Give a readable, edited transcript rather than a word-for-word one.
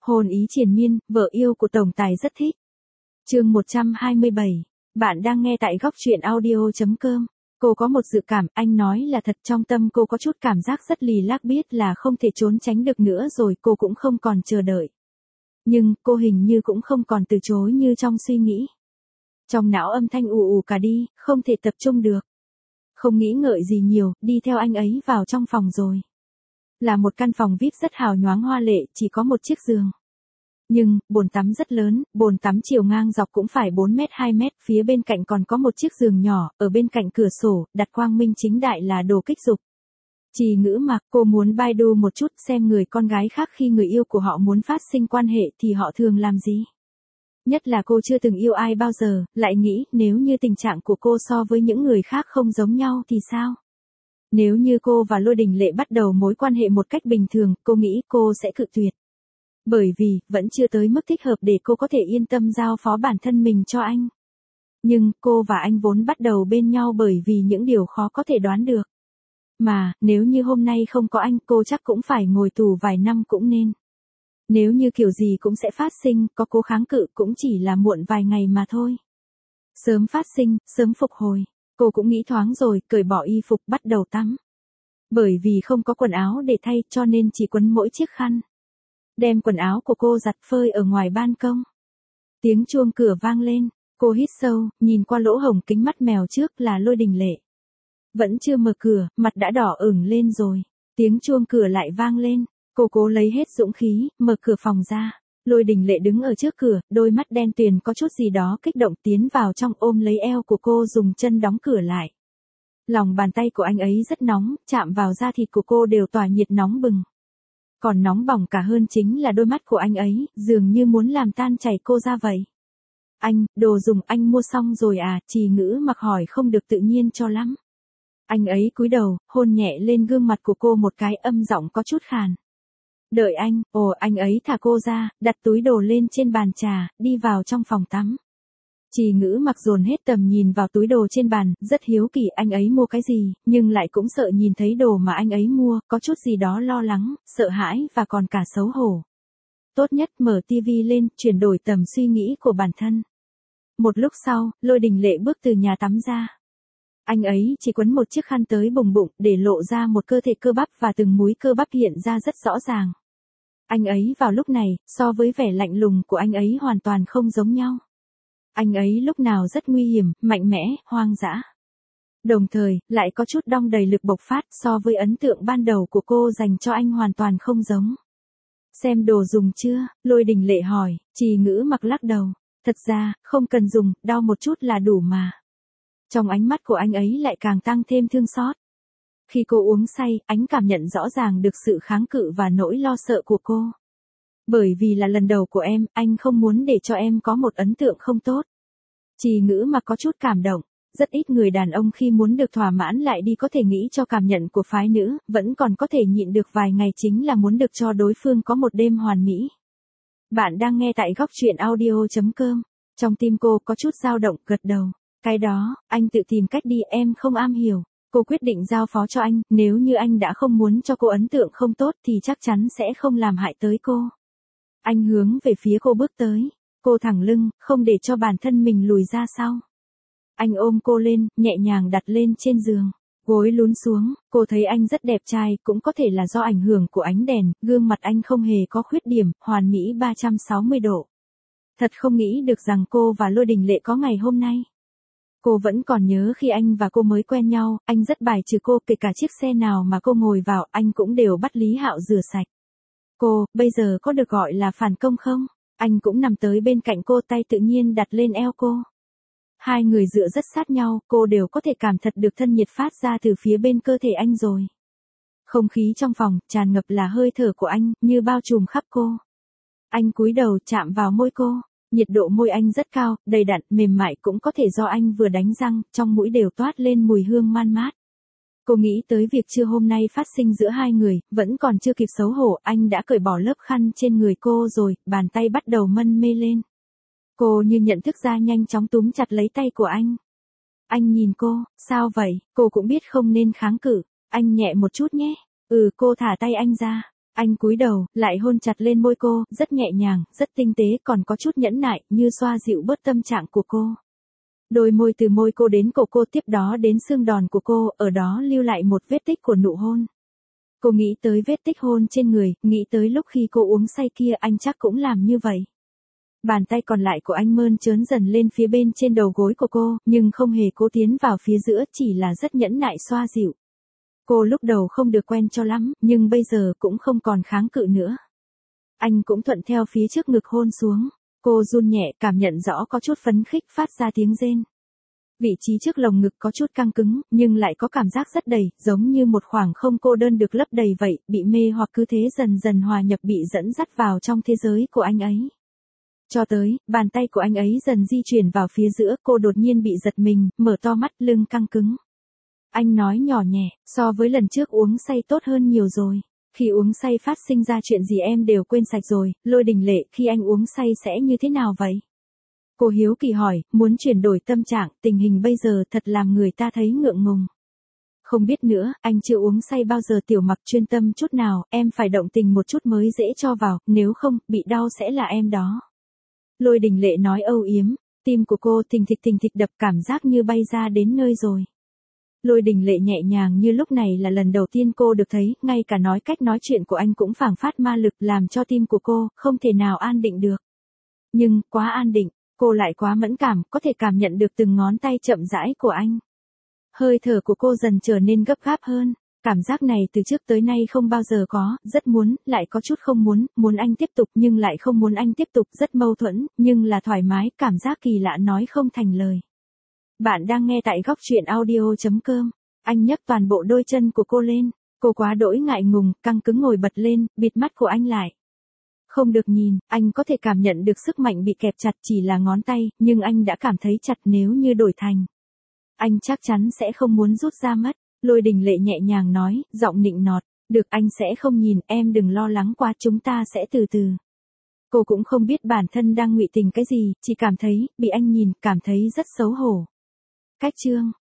Hôn ý triền miên, vợ yêu của tổng tài rất thích. Chương 127. Bạn đang nghe tại góc truyện audio.com. Cô có một dự cảm, anh nói là thật, trong tâm cô có chút cảm giác rất lì lác, biết là không thể trốn tránh được nữa rồi, cô cũng không còn chờ đợi. Nhưng, cô hình như cũng không còn từ chối như trong suy nghĩ. Trong não âm thanh ù ù cả đi, không thể tập trung được. Không nghĩ ngợi gì nhiều, đi theo anh ấy vào trong phòng rồi. Là một căn phòng VIP rất hào nhoáng hoa lệ, chỉ có một chiếc giường. Nhưng, bồn tắm rất lớn, bồn tắm chiều ngang dọc cũng phải 4 mét 2 mét, phía bên cạnh còn có một chiếc giường nhỏ, ở bên cạnh cửa sổ, đặt quang minh chính đại là đồ kích dục. Trì Ngữ Mặc, cô muốn Baidu một chút xem người con gái khác khi người yêu của họ muốn phát sinh quan hệ thì họ thường làm gì. Nhất là cô chưa từng yêu ai bao giờ, lại nghĩ nếu như tình trạng của cô so với những người khác không giống nhau thì sao? Nếu như cô và Lôi Đình Lệ bắt đầu mối quan hệ một cách bình thường, cô nghĩ cô sẽ cự tuyệt. Bởi vì, vẫn chưa tới mức thích hợp để cô có thể yên tâm giao phó bản thân mình cho anh. Nhưng, cô và anh vốn bắt đầu bên nhau bởi vì những điều khó có thể đoán được. Mà, nếu như hôm nay không có anh, cô chắc cũng phải ngồi tù vài năm cũng nên. Nếu như kiểu gì cũng sẽ phát sinh, có cố kháng cự cũng chỉ là muộn vài ngày mà thôi. Sớm phát sinh, sớm phục hồi. Cô cũng nghĩ thoáng rồi, cởi bỏ y phục bắt đầu tắm. Bởi vì không có quần áo để thay cho nên chỉ quấn mỗi chiếc khăn. Đem quần áo của cô giặt phơi ở ngoài ban công. Tiếng chuông cửa vang lên, cô hít sâu, nhìn qua lỗ hổng kính mắt mèo trước là Lôi Đình Lệ. Vẫn chưa mở cửa, mặt đã đỏ ửng lên rồi. Tiếng chuông cửa lại vang lên, cô cố lấy hết dũng khí, mở cửa phòng ra. Lôi Đình Lệ đứng ở trước cửa, đôi mắt đen tuyền có chút gì đó kích động tiến vào trong ôm lấy eo của cô dùng chân đóng cửa lại. Lòng bàn tay của anh ấy rất nóng, chạm vào da thịt của cô đều tỏa nhiệt nóng bừng. Còn nóng bỏng cả hơn chính là đôi mắt của anh ấy, dường như muốn làm tan chảy cô ra vậy. Anh, đồ dùng anh mua xong rồi à? Trì Ngữ Mặc hỏi không được tự nhiên cho lắm. Anh ấy cúi đầu, hôn nhẹ lên gương mặt của cô một cái, âm giọng có chút khàn. Đợi anh, anh ấy thả cô ra, đặt túi đồ lên trên bàn trà, đi vào trong phòng tắm. Trì Ngữ Mặc dồn hết tầm nhìn vào túi đồ trên bàn, rất hiếu kỳ anh ấy mua cái gì, nhưng lại cũng sợ nhìn thấy đồ mà anh ấy mua, có chút gì đó lo lắng, sợ hãi và còn cả xấu hổ. Tốt nhất mở tivi lên, chuyển đổi tầm suy nghĩ của bản thân. Một lúc sau, Lôi Đình Lệ bước từ nhà tắm ra. Anh ấy chỉ quấn một chiếc khăn tới bùng bụng, để lộ ra một cơ thể cơ bắp và từng múi cơ bắp hiện ra rất rõ ràng. Anh ấy vào lúc này, so với vẻ lạnh lùng của anh ấy hoàn toàn không giống nhau. Anh ấy lúc nào rất nguy hiểm, mạnh mẽ, hoang dã. Đồng thời, lại có chút đong đầy lực bộc phát, so với ấn tượng ban đầu của cô dành cho anh hoàn toàn không giống. Xem đồ dùng chưa? Lôi Đình Lệ hỏi. Trì Ngữ Mặc lắc đầu. Thật ra, không cần dùng, đau một chút là đủ mà. Trong ánh mắt của anh ấy lại càng tăng thêm thương xót. Khi cô uống say, anh cảm nhận rõ ràng được sự kháng cự và nỗi lo sợ của cô. Bởi vì là lần đầu của em, anh không muốn để cho em có một ấn tượng không tốt. Trì Ngữ Mặc có chút cảm động. Rất ít người đàn ông khi muốn được thỏa mãn lại đi có thể nghĩ cho cảm nhận của phái nữ, vẫn còn có thể nhịn được vài ngày chính là muốn được cho đối phương có một đêm hoàn mỹ. Bạn đang nghe tại góc truyện audio.com. Trong tim cô có chút dao động, gật đầu. Cái đó, anh tự tìm cách đi, em không am hiểu. Cô quyết định giao phó cho anh, nếu như anh đã không muốn cho cô ấn tượng không tốt thì chắc chắn sẽ không làm hại tới cô. Anh hướng về phía cô bước tới. Cô thẳng lưng, không để cho bản thân mình lùi ra sau. Anh ôm cô lên, nhẹ nhàng đặt lên trên giường. Gối lún xuống, cô thấy anh rất đẹp trai, cũng có thể là do ảnh hưởng của ánh đèn, gương mặt anh không hề có khuyết điểm, hoàn mỹ 360 độ. Thật không nghĩ được rằng cô và Lôi Đình Lệ có ngày hôm nay. Cô vẫn còn nhớ khi anh và cô mới quen nhau, anh rất bài trừ cô, kể cả chiếc xe nào mà cô ngồi vào, anh cũng đều bắt Lý Hạo rửa sạch. Cô, bây giờ có được gọi là phản công không? Anh cũng nằm tới bên cạnh cô, tay tự nhiên đặt lên eo cô. Hai người dựa rất sát nhau, cô đều có thể cảm thật được thân nhiệt phát ra từ phía bên cơ thể anh rồi. Không khí trong phòng, tràn ngập là hơi thở của anh, như bao trùm khắp cô. Anh cúi đầu chạm vào môi cô, nhiệt độ môi anh rất cao, đầy đặn, mềm mại, cũng có thể do anh vừa đánh răng, trong mũi đều toát lên mùi hương man mát. Cô nghĩ tới việc trưa hôm nay phát sinh giữa hai người, vẫn còn chưa kịp xấu hổ, anh đã cởi bỏ lớp khăn trên người cô rồi, bàn tay bắt đầu mân mê lên. Cô như nhận thức ra, nhanh chóng túm chặt lấy tay của anh. Anh nhìn cô, sao vậy? Cô cũng biết không nên kháng cự. Anh nhẹ một chút nhé. Cô thả tay anh ra. Anh cúi đầu, lại hôn chặt lên môi cô, rất nhẹ nhàng, rất tinh tế, còn có chút nhẫn nại, như xoa dịu bớt tâm trạng của cô. Đôi môi từ môi cô đến cổ cô, tiếp đó đến xương đòn của cô, ở đó lưu lại một vết tích của nụ hôn. Cô nghĩ tới vết tích hôn trên người, nghĩ tới lúc khi cô uống say kia anh chắc cũng làm như vậy. Bàn tay còn lại của anh mơn trớn dần lên phía bên trên đầu gối của cô, nhưng không hề cố tiến vào phía giữa, chỉ là rất nhẫn nại xoa dịu. Cô lúc đầu không được quen cho lắm, nhưng bây giờ cũng không còn kháng cự nữa. Anh cũng thuận theo phía trước ngực hôn xuống. Cô run nhẹ, cảm nhận rõ có chút phấn khích, phát ra tiếng rên. Vị trí trước lồng ngực có chút căng cứng, nhưng lại có cảm giác rất đầy, giống như một khoảng không cô đơn được lấp đầy vậy, bị mê hoặc cứ thế dần dần hòa nhập, bị dẫn dắt vào trong thế giới của anh ấy. Cho tới, bàn tay của anh ấy dần di chuyển vào phía giữa, cô đột nhiên bị giật mình, mở to mắt, lưng căng cứng. Anh nói nhỏ nhẹ, so với lần trước uống say tốt hơn nhiều rồi. Khi uống say phát sinh ra chuyện gì em đều quên sạch rồi, Lôi Đình Lệ, khi anh uống say sẽ như thế nào vậy? Cô hiếu kỳ hỏi, muốn chuyển đổi tâm trạng, tình hình bây giờ thật làm người ta thấy ngượng ngùng. Không biết nữa, anh chưa uống say bao giờ. Tiểu Mặc chuyên tâm chút nào, em phải động tình một chút mới dễ cho vào, nếu không, bị đau sẽ là em đó. Lôi Đình Lệ nói âu yếm, tim của cô thình thịch đập, cảm giác như bay ra đến nơi rồi. Lôi Đình Lệ nhẹ nhàng như lúc này là lần đầu tiên cô được thấy, ngay cả cách nói chuyện của anh cũng phảng phát ma lực, làm cho tim của cô không thể nào an định được. Nhưng, quá an định, cô lại quá mẫn cảm, có thể cảm nhận được từng ngón tay chậm rãi của anh. Hơi thở của cô dần trở nên gấp gáp hơn. Cảm giác này từ trước tới nay không bao giờ có, rất muốn, lại có chút không muốn, muốn anh tiếp tục nhưng lại không muốn anh tiếp tục, rất mâu thuẫn, nhưng là thoải mái, cảm giác kỳ lạ nói không thành lời. Bạn đang nghe tại góc truyện audio.com. Anh nhấc toàn bộ đôi chân của cô lên, cô quá đỗi ngại ngùng, căng cứng ngồi bật lên, bịt mắt của anh lại. Không được nhìn, anh có thể cảm nhận được sức mạnh bị kẹp chặt, chỉ là ngón tay, nhưng anh đã cảm thấy chặt, nếu như đổi thành. Anh chắc chắn sẽ không muốn rút ra mất. Lôi Đình Lệ nhẹ nhàng nói, giọng nịnh nọt, được, anh sẽ không nhìn, em đừng lo lắng quá, chúng ta sẽ từ từ. Cô cũng không biết bản thân đang ngụy tình cái gì, chỉ cảm thấy, bị anh nhìn, cảm thấy rất xấu hổ. Cách chương